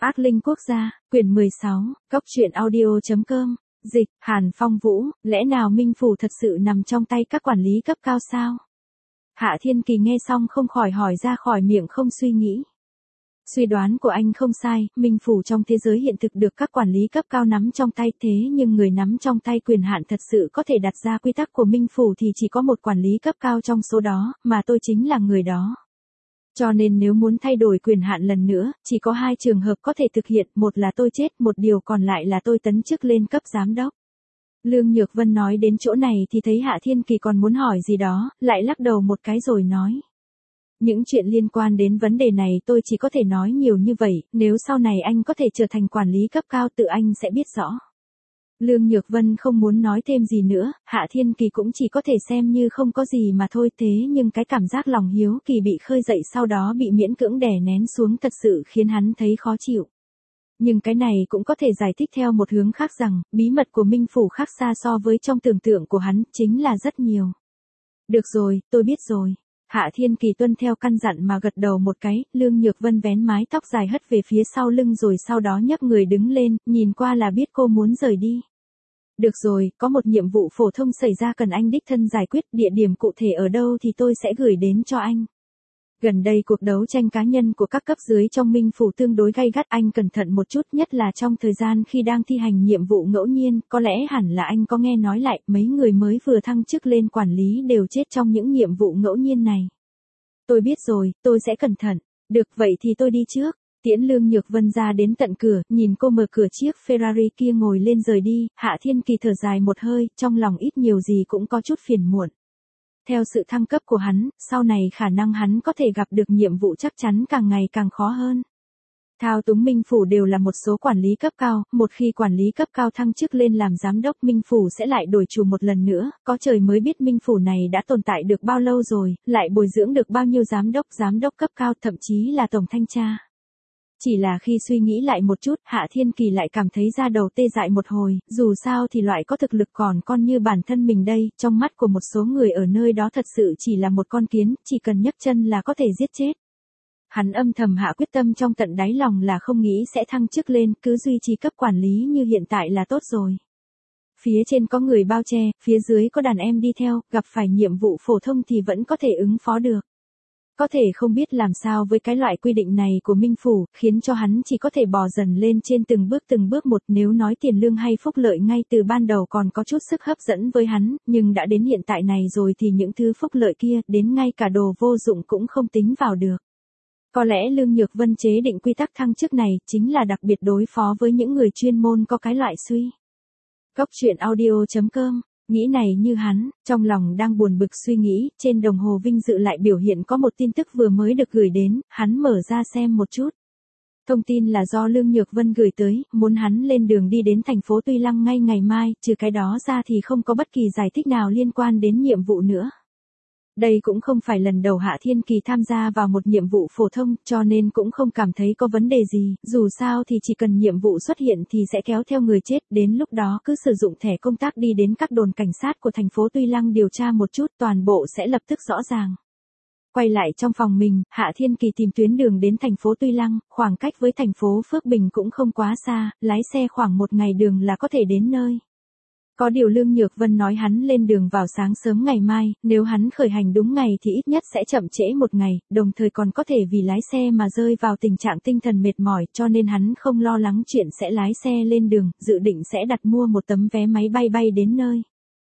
Ác Linh Quốc gia, quyển 16, Cốc truyện audio.com, dịch, Hàn Phong Vũ, lẽ nào Minh Phủ thật sự nằm trong tay các quản lý cấp cao sao? Hạ Thiên Kỳ nghe xong không khỏi hỏi ra khỏi miệng không suy nghĩ. Suy đoán của anh không sai, Minh Phủ trong thế giới hiện thực được các quản lý cấp cao nắm trong tay, thế nhưng người nắm trong tay quyền hạn thật sự có thể đặt ra quy tắc của Minh Phủ thì chỉ có một quản lý cấp cao trong số đó, mà tôi chính là người đó. Cho nên nếu muốn thay đổi quyền hạn lần nữa, chỉ có hai trường hợp có thể thực hiện, một là tôi chết, một điều còn lại là tôi tấn chức lên cấp giám đốc. Lương Nhược Vân nói đến chỗ này thì thấy Hạ Thiên Kỳ còn muốn hỏi gì đó, lại lắc đầu một cái rồi nói. Những chuyện liên quan đến vấn đề này tôi chỉ có thể nói nhiều như vậy, nếu sau này anh có thể trở thành quản lý cấp cao tự anh sẽ biết rõ. Lương Nhược Vân không muốn nói thêm gì nữa, Hạ Thiên Kỳ cũng chỉ có thể xem như không có gì mà thôi, thế nhưng cái cảm giác lòng hiếu kỳ bị khơi dậy sau đó bị miễn cưỡng đè nén xuống thật sự khiến hắn thấy khó chịu. Nhưng cái này cũng có thể giải thích theo một hướng khác rằng, bí mật của Minh Phủ khác xa so với trong tưởng tượng của hắn, chính là rất nhiều. Được rồi, tôi biết rồi. Hạ Thiên Kỳ tuân theo căn dặn mà gật đầu một cái, Lương Nhược Vân vén mái tóc dài hất về phía sau lưng rồi sau đó nhấc người đứng lên, nhìn qua là biết cô muốn rời đi. Được rồi, có một nhiệm vụ phổ thông xảy ra cần anh đích thân giải quyết, địa điểm cụ thể ở đâu thì tôi sẽ gửi đến cho anh. Gần đây cuộc đấu tranh cá nhân của các cấp dưới trong Minh Phủ tương đối gay gắt, anh cẩn thận một chút, nhất là trong thời gian khi đang thi hành nhiệm vụ ngẫu nhiên, có lẽ hẳn là anh có nghe nói lại, mấy người mới vừa thăng chức lên quản lý đều chết trong những nhiệm vụ ngẫu nhiên này. Tôi biết rồi, tôi sẽ cẩn thận. Được vậy thì tôi đi trước. Tiễn Lương Nhược Vân ra đến tận cửa, nhìn cô mở cửa chiếc Ferrari kia ngồi lên rời đi, Hạ Thiên Kỳ thở dài một hơi, trong lòng ít nhiều gì cũng có chút phiền muộn. Theo sự thăng cấp của hắn, sau này khả năng hắn có thể gặp được nhiệm vụ chắc chắn càng ngày càng khó hơn. Thao túng Minh Phủ đều là một số quản lý cấp cao, một khi quản lý cấp cao thăng chức lên làm giám đốc Minh Phủ sẽ lại đổi chủ một lần nữa, có trời mới biết Minh Phủ này đã tồn tại được bao lâu rồi, lại bồi dưỡng được bao nhiêu giám đốc cấp cao, thậm chí là tổng thanh tra. Chỉ là khi suy nghĩ lại một chút, Hạ Thiên Kỳ lại cảm thấy da đầu tê dại một hồi, dù sao thì loại có thực lực còn con như bản thân mình đây, trong mắt của một số người ở nơi đó thật sự chỉ là một con kiến, chỉ cần nhấc chân là có thể giết chết. Hắn âm thầm hạ quyết tâm trong tận đáy lòng là không nghĩ sẽ thăng chức lên, cứ duy trì cấp quản lý như hiện tại là tốt rồi. Phía trên có người bao che, phía dưới có đàn em đi theo, gặp phải nhiệm vụ phổ thông thì vẫn có thể ứng phó được. Có thể không biết làm sao với cái loại quy định này của Minh Phủ, khiến cho hắn chỉ có thể bò dần lên trên từng bước một, nếu nói tiền lương hay phúc lợi ngay từ ban đầu còn có chút sức hấp dẫn với hắn, nhưng đã đến hiện tại này rồi thì những thứ phúc lợi kia, đến ngay cả đồ vô dụng cũng không tính vào được. Có lẽ Lương Nhược Vân chế định quy tắc thăng chức này, chính là đặc biệt đối phó với những người chuyên môn có cái loại suy. Cốc truyện audio.com. Nghĩ này như hắn, trong lòng đang buồn bực suy nghĩ, trên đồng hồ vinh dự lại biểu hiện có một tin tức vừa mới được gửi đến, hắn mở ra xem một chút. Thông tin là do Lương Nhược Vân gửi tới, muốn hắn lên đường đi đến thành phố Tuy Lăng ngay ngày mai, trừ cái đó ra thì không có bất kỳ giải thích nào liên quan đến nhiệm vụ nữa. Đây cũng không phải lần đầu Hạ Thiên Kỳ tham gia vào một nhiệm vụ phổ thông, cho nên cũng không cảm thấy có vấn đề gì, dù sao thì chỉ cần nhiệm vụ xuất hiện thì sẽ kéo theo người chết, đến lúc đó cứ sử dụng thẻ công tác đi đến các đồn cảnh sát của thành phố Tuy Lăng điều tra một chút, toàn bộ sẽ lập tức rõ ràng. Quay lại trong phòng mình, Hạ Thiên Kỳ tìm tuyến đường đến thành phố Tuy Lăng, khoảng cách với thành phố Phước Bình cũng không quá xa, lái xe khoảng một ngày đường là có thể đến nơi. Có điều Lương Nhược Vân nói hắn lên đường vào sáng sớm ngày mai, nếu hắn khởi hành đúng ngày thì ít nhất sẽ chậm trễ một ngày, đồng thời còn có thể vì lái xe mà rơi vào tình trạng tinh thần mệt mỏi, cho nên hắn không lo lắng chuyện sẽ lái xe lên đường, dự định sẽ đặt mua một tấm vé máy bay bay đến nơi.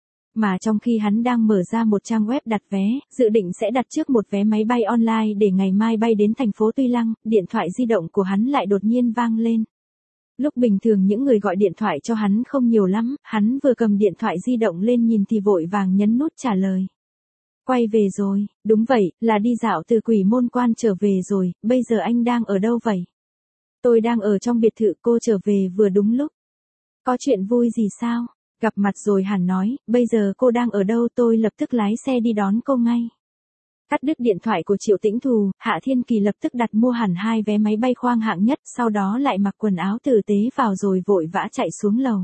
Mà trong khi hắn đang mở ra một trang web đặt vé, dự định sẽ đặt trước một vé máy bay online để ngày mai bay đến thành phố Tuy Lăng, điện thoại di động của hắn lại đột nhiên vang lên. Lúc bình thường những người gọi điện thoại cho hắn không nhiều lắm, hắn vừa cầm điện thoại di động lên nhìn thì vội vàng nhấn nút trả lời. Quay về rồi, đúng vậy, là đi dạo từ Quỷ Môn Quan trở về rồi, bây giờ anh đang ở đâu vậy? Tôi đang ở trong biệt thự, cô trở về vừa đúng lúc. Có chuyện vui gì sao? Gặp mặt rồi hẳn nói, bây giờ cô đang ở đâu tôi lập tức lái xe đi đón cô ngay. Cắt đứt điện thoại của Triệu Tĩnh Thù, Hạ Thiên Kỳ lập tức đặt mua hẳn 2 vé máy bay khoang hạng nhất, sau đó lại mặc quần áo tử tế vào rồi vội vã chạy xuống lầu.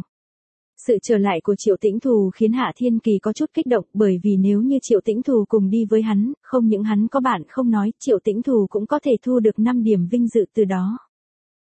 Sự trở lại của Triệu Tĩnh Thù khiến Hạ Thiên Kỳ có chút kích động, bởi vì nếu như Triệu Tĩnh Thù cùng đi với hắn, không những hắn có bạn không nói, Triệu Tĩnh Thù cũng có thể thu được 5 điểm vinh dự từ đó.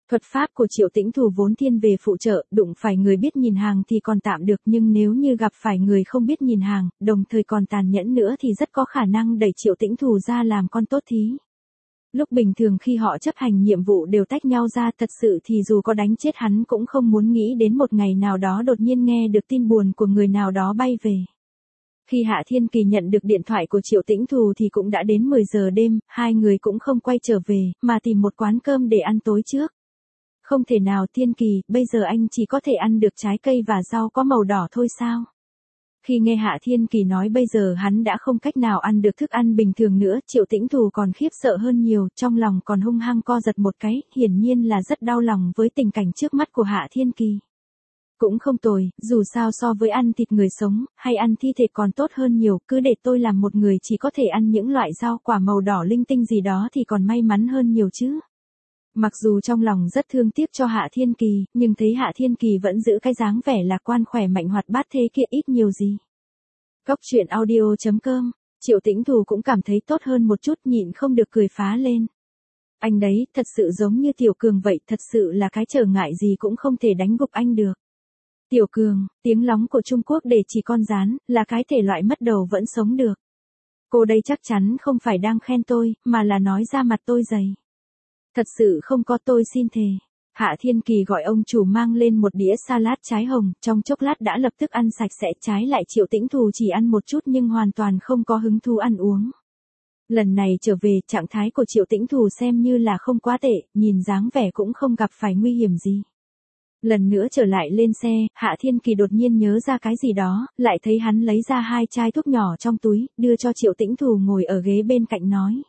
Thuật pháp của Triệu Tĩnh Thù vốn thiên về phụ trợ, đụng phải người biết nhìn hàng thì còn tạm được, nhưng nếu như gặp phải người không biết nhìn hàng, đồng thời còn tàn nhẫn nữa thì rất có khả năng đẩy Triệu Tĩnh Thù ra làm con tốt thí. Lúc bình thường khi họ chấp hành nhiệm vụ đều tách nhau ra, thật sự thì dù có đánh chết hắn cũng không muốn nghĩ đến một ngày nào đó đột nhiên nghe được tin buồn của người nào đó bay về. Khi Hạ Thiên Kỳ nhận được điện thoại của Triệu Tĩnh Thù thì cũng đã đến 10 giờ đêm, hai người cũng không quay trở về, mà tìm một quán cơm để ăn tối trước. Không thể nào Thiên Kỳ, bây giờ anh chỉ có thể ăn được trái cây và rau có màu đỏ thôi sao? Khi nghe Hạ Thiên Kỳ nói bây giờ hắn đã không cách nào ăn được thức ăn bình thường nữa, Triệu Tĩnh Thù còn khiếp sợ hơn nhiều, trong lòng còn hung hăng co giật một cái, hiển nhiên là rất đau lòng với tình cảnh trước mắt của Hạ Thiên Kỳ. Cũng không tồi, dù sao so với ăn thịt người sống, hay ăn thi thể còn tốt hơn nhiều, cứ để tôi làm một người chỉ có thể ăn những loại rau quả màu đỏ linh tinh gì đó thì còn may mắn hơn nhiều chứ. Mặc dù trong lòng rất thương tiếc cho Hạ Thiên Kỳ, nhưng thấy Hạ Thiên Kỳ vẫn giữ cái dáng vẻ lạc quan khỏe mạnh hoạt bát thế kia ít nhiều gì. Góc truyện audio.com, Triệu Tĩnh Thù cũng cảm thấy tốt hơn một chút, nhịn không được cười phá lên. Anh đấy, thật sự giống như Tiểu Cường vậy, thật sự là cái trở ngại gì cũng không thể đánh gục anh được. Tiểu Cường, tiếng lóng của Trung Quốc để chỉ con rán, là cái thể loại mất đầu vẫn sống được. Cô đây chắc chắn không phải đang khen tôi, mà là nói ra mặt tôi dày. Thật sự không có, tôi xin thề. Hạ Thiên Kỳ gọi ông chủ mang lên một đĩa salad trái hồng, trong chốc lát đã lập tức ăn sạch sẽ, trái lại Triệu Tĩnh Thù chỉ ăn một chút nhưng hoàn toàn không có hứng thú ăn uống. Lần này trở về, trạng thái của Triệu Tĩnh Thù xem như là không quá tệ, nhìn dáng vẻ cũng không gặp phải nguy hiểm gì. Lần nữa trở lại lên xe, Hạ Thiên Kỳ đột nhiên nhớ ra cái gì đó, lại thấy hắn lấy ra 2 chai thuốc nhỏ trong túi, đưa cho Triệu Tĩnh Thù ngồi ở ghế bên cạnh nói.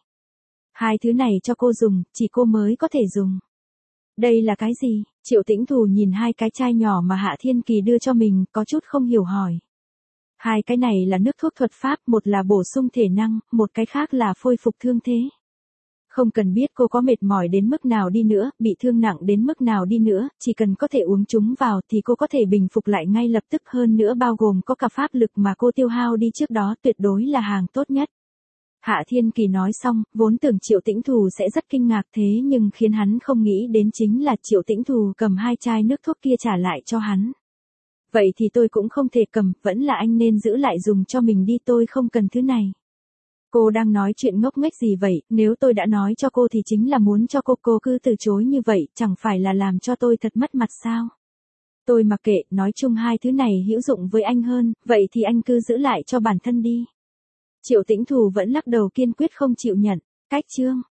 2 thứ này cho cô dùng, chỉ cô mới có thể dùng. Đây là cái gì? Triệu Tĩnh Thù nhìn 2 cái chai nhỏ mà Hạ Thiên Kỳ đưa cho mình, có chút không hiểu hỏi. 2 cái này là nước thuốc thuật pháp, một là bổ sung thể năng, một cái khác là khôi phục thương thế. Không cần biết cô có mệt mỏi đến mức nào đi nữa, bị thương nặng đến mức nào đi nữa, chỉ cần có thể uống chúng vào thì cô có thể bình phục lại ngay lập tức, hơn nữa bao gồm có cả pháp lực mà cô tiêu hao đi trước đó, tuyệt đối là hàng tốt nhất. Hạ Thiên Kỳ nói xong, vốn tưởng Triệu Tĩnh Thù sẽ rất kinh ngạc, thế nhưng khiến hắn không nghĩ đến chính là Triệu Tĩnh Thù cầm 2 chai nước thuốc kia trả lại cho hắn. Vậy thì tôi cũng không thể cầm, vẫn là anh nên giữ lại dùng cho mình đi, tôi không cần thứ này. Cô đang nói chuyện ngốc nghếch gì vậy, nếu tôi đã nói cho cô thì chính là muốn cho cô cứ từ chối như vậy, chẳng phải là làm cho tôi thật mất mặt sao? Tôi mặc kệ, nói chung 2 thứ này hữu dụng với anh hơn, vậy thì anh cứ giữ lại cho bản thân đi. Triệu Tĩnh Thù vẫn lắc đầu kiên quyết không chịu nhận. Cách chương